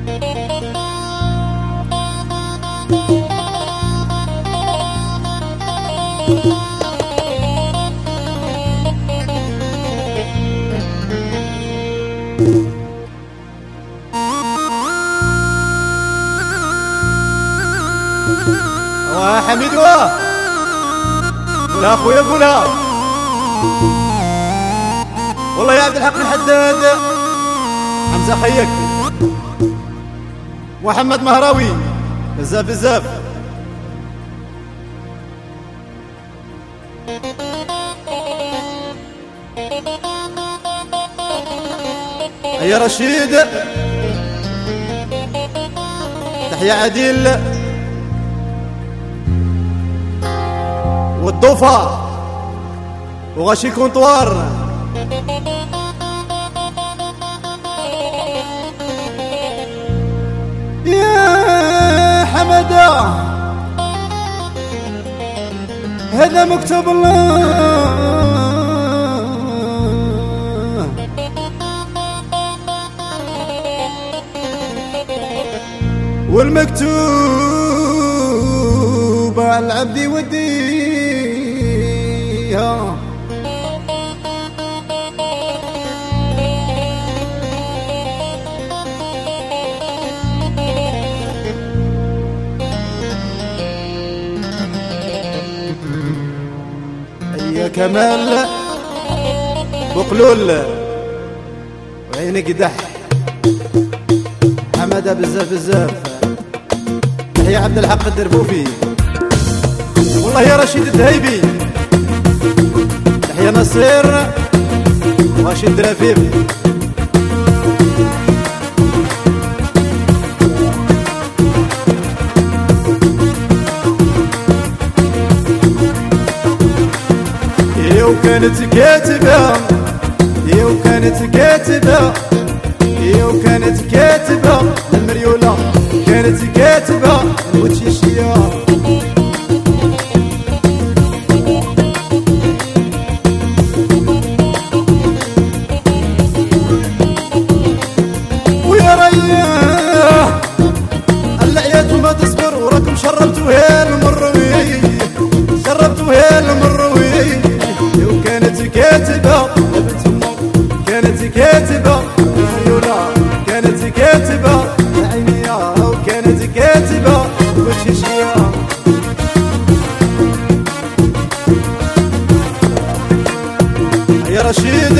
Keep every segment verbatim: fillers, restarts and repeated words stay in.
واه حميد واه قولها خويا قولها. والله يا عبد الحق الحداد حمزة خيك محمد مهراوي بزاف بزاف. يا رشيد تحيا عديل والضفة وغاشي كونطوار. يا حمدة هذا مكتوب الله والمكتوب على العبد يوديها. يا كمال بقلول وعينك دح حمادة بزاف بزاف. تحية عبد الحق الدربوفي والله يا رشيد الدهيبي. تحية نصير ورشيد درافيف. وكانت كاتبة يا وكانت كاتبة يا وكانت كاتبة المريولة كانت كاتبة وتشيشيا. ويا رياه العيات وما تصبر وراكم شربتوا هي المروي شربتوا هي المروي. كانت كاتبة كانت كاتبة المريولة كانت كاتبة عينيا وكانت كاتبة وتشيشيا. يا رشيد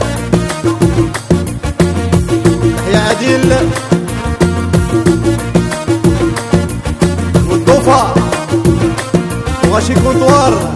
يا عديل والضفة وغاشي كونطوار.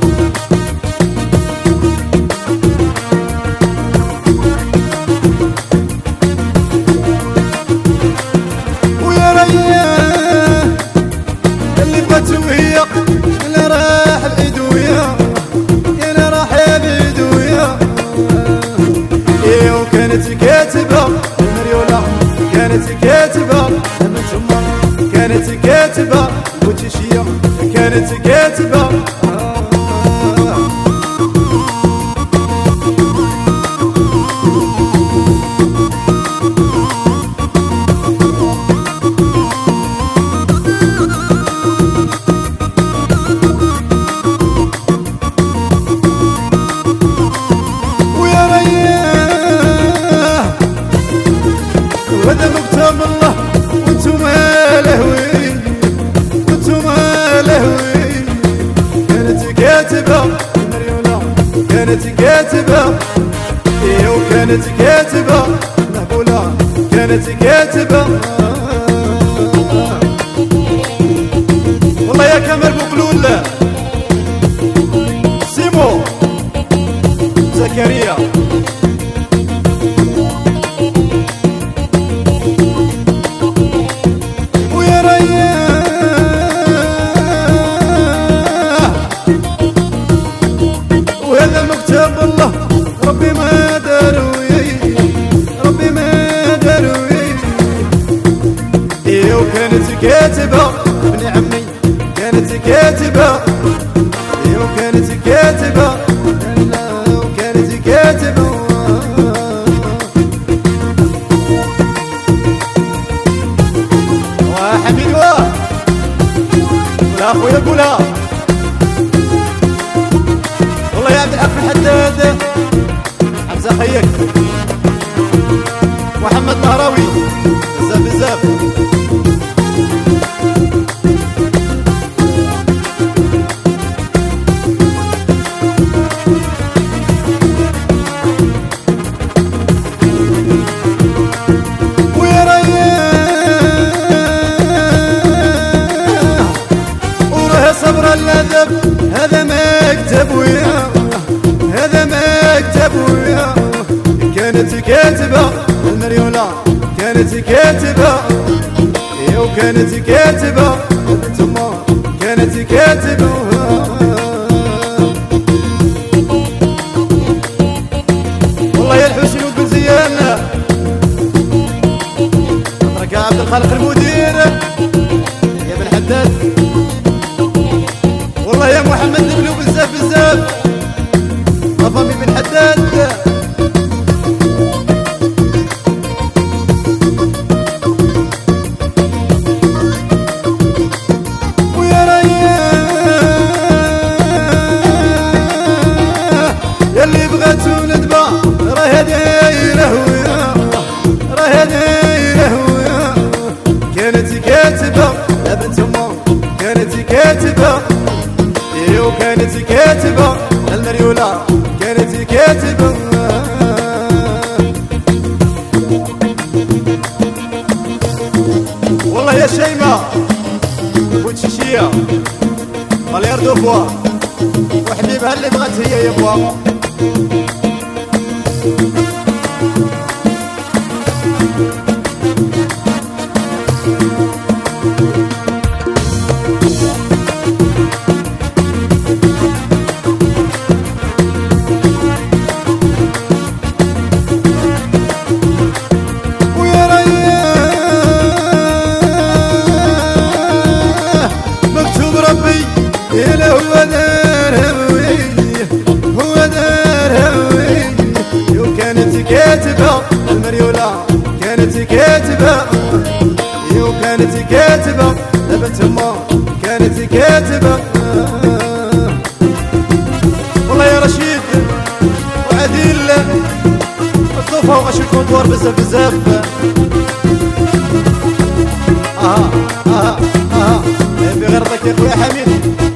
اللي بغت وهي اللي راح بعيد ويا انا راح بعيد ويا. ايه وكانت كاتبة المريولة كانت كاتبة من تما كانت كاتبة وتشيا كانت كاتبة. وهذا مكتوب الله وانتوما لهوي وانتوما لهوي. كانت كاتبة المريولة كانت كاتبة ايه وكانت كاتبة مهبولة كانت كاتبة. والله يا كمال بقلول سيمو زكريا مكتوب الله ربي ما داروي ربي ما داروي. ايه وكانت كاتبة ابن عمي كانت كاتبة ايه وكانت كاتبة لا وكانت كاتبة. خويا قولها والله يا عبد الحق الحداد حمزة خيك محمد طهراوي بزاف بزاف هذا مكتب ويا هذا مكتب ويا كانت كاتبة المريولة كانت كاتبة يا وكانت كاتبة تما كانت كاتبة والله يا الحسين وبن زيان نظرك يا عبد الخالق المدير يا بن حداد والله يا محمد نبلو بزاف بزاف أفامي بن حداد ويا رياه ياللي بغاتو ندبا راه دايره ويا راه دايره ويا كانت كاتبة يا بنت أمه كانت كاتبة وكانت كاتبة المريولة كانت كاتبة والله يا شيماء وتشيشية مليار دو بوا وحبيبها اللي بغات هي يا بوا إلا هو دار هوي هو دار هوي وكانت كاتبة المريولة كانت كاتبة وكانت كاتبة بنت أمه كانت كاتبة والله يا رشيد وعديل الطوفة وغاشي الكونتوار بزاف بزاف اه اه اه بغير ضك يا خويا حميد